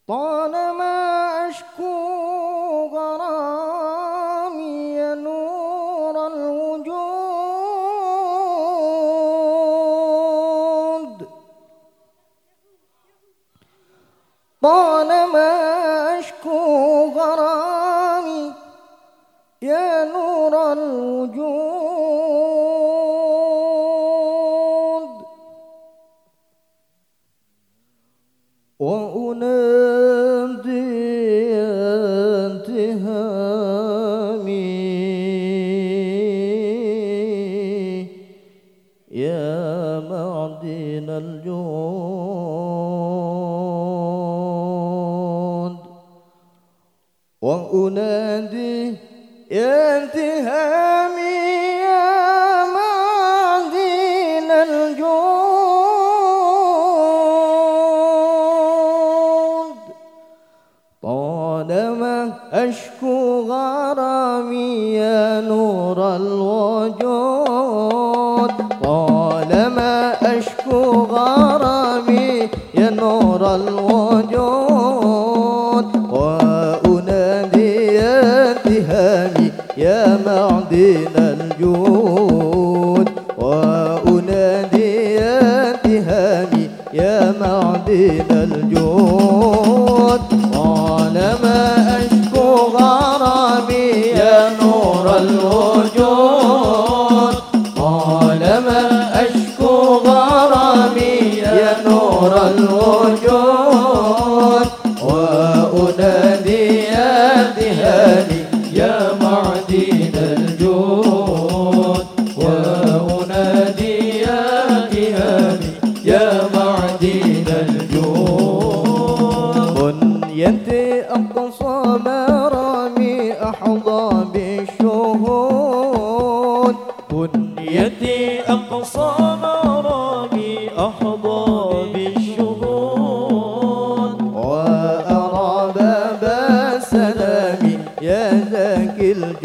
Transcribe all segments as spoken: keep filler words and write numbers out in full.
طالما أشكو غرامي نور الوجود، طالما أشكو غرامي يا نور الوجود، وأنادي انتهامي يا معدن الجود، وأنادي انتهامي يا معدن الجود، طالما أشكو غرامي يا نور الوجود، طالما أشكو غرامي يا نور الوجود، وأنادي انتهامي يا معدن الجود، وأنادي انتهامي يا معدن الجود، طالما أشكو غرامي يا نور الوجود، طالما أشكو غرامي يا نور الوجود، وأنادي انتهامي يا معدن الجود، وأنادي انتهامي يا معدن الجود، بنيتي أقصى مرامي أحظى بالشهود، بنيتي أقصى مرامي أحظى بالشهود، وأرى باب السلام يا ذاكي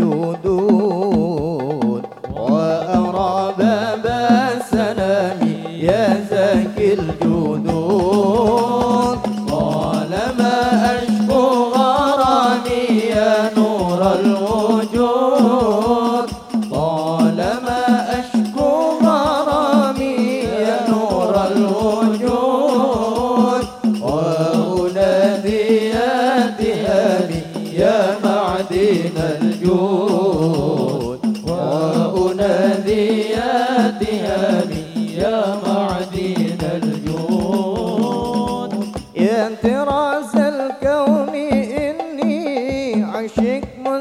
الجدود، وأرى باب السلام يا ذاكي الجدود، طالما أشكو غرامي يا نور الوجود، طالما أشكو غرامي يا نور الوجود، وأنادي انتهامي يا معدن الجود، وأنادي انتهامي يا معدن الجود، يا انتراس الكون إني عشق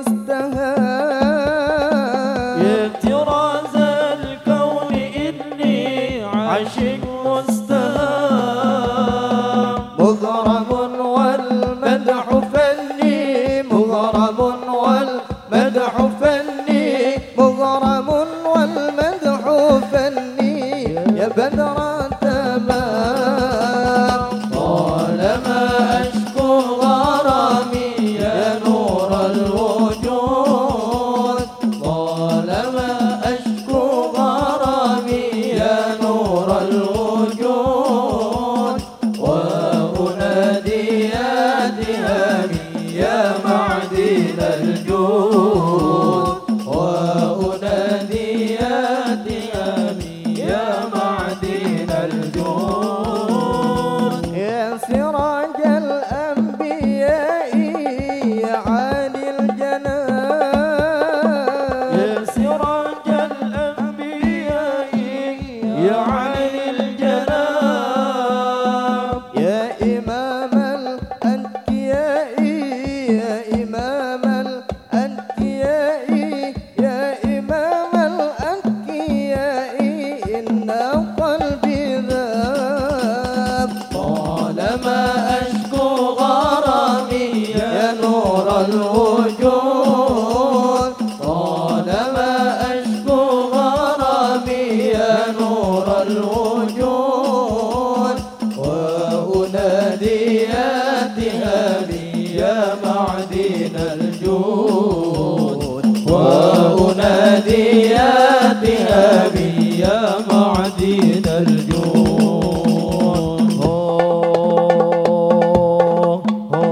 مستهام، يا انتراس الكون إني عشق مستهام، مغرم والمدح فني، مغرم والمدح فني، مغرم والمدح فني يا بدر التمام، طالما أشكو غرامي يا نور الوجود، طالما أشكو غرامي يا نور الوجود، وأنادي انتهامي يا معدن الجود، وأنادي انتهامي يا معدن الجود، يا سراج الأنبياء يا عالي الجناب، يا سراج الأنبياء يا علي الجناب، يا إمام الأنبياء يا إمام الأنبياء يا إمام الأنبياء إن قلبي ذاب، طالما أشكو غرامي يا نور الوجود، طالما أشكو غرامي يا نور الوجود، وأنادي انتهامي يا معدن الجود، وأنادي انتهامي يا معدن الجود.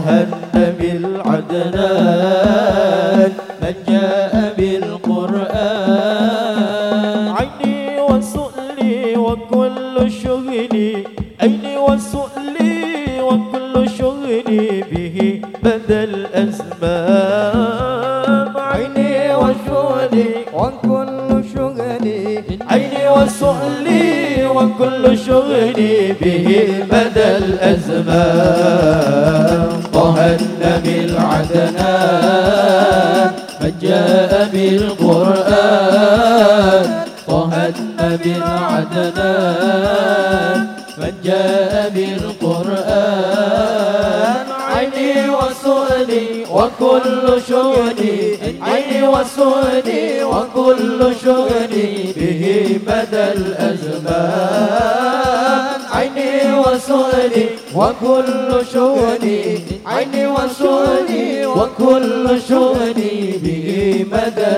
النبي العدنان من جاء بالقرآن عيني وسؤلي وكل شغلي عيني وسؤلي وكل شغلي به بدا الأزمان عيني وشغلي وكل شغلي عيني وسؤلي وكل شغلي به بدا الأزمان طه النبي العدنان من جاء بالقرآن طه النبي العدنان من جاء بالقرآن عيني وسؤلي وكل شغلي عيني وسؤلي وكل شغلي به بدا الأزمان عيني وسؤلي وكل شغلي عيني وسؤلي وكل شغلي به مدى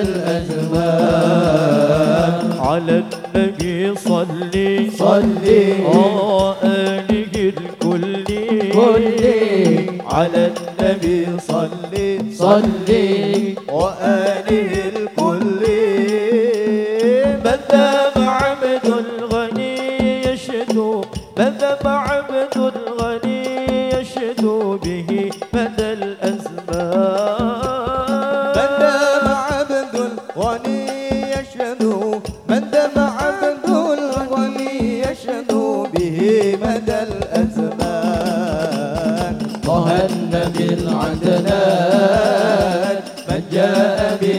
الأزمان على النبي صلي صلي آله الكل كلي على النبي صلي صلي وآله الكل بذب عبد الغني يشدو بذب عبد الغني يشدو به مدى الأزمان بذب عبد الغني يشدو بذب عبد الغني يشدو به مدى الأزمان طه النبي العدنان من جاء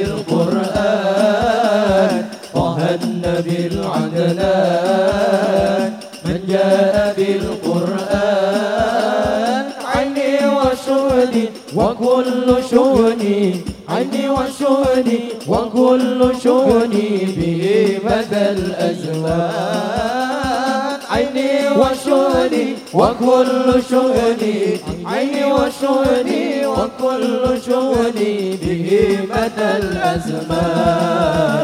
بالقرآن طه النبي العدنان من جاء بالقرآن عيني وشهدي وكل شؤني عيني وشهدي وكل شؤني به مدى الأزمان عيني وشهدي وكل شؤني عيني وشهدي وكل شؤني به مدى الأزمان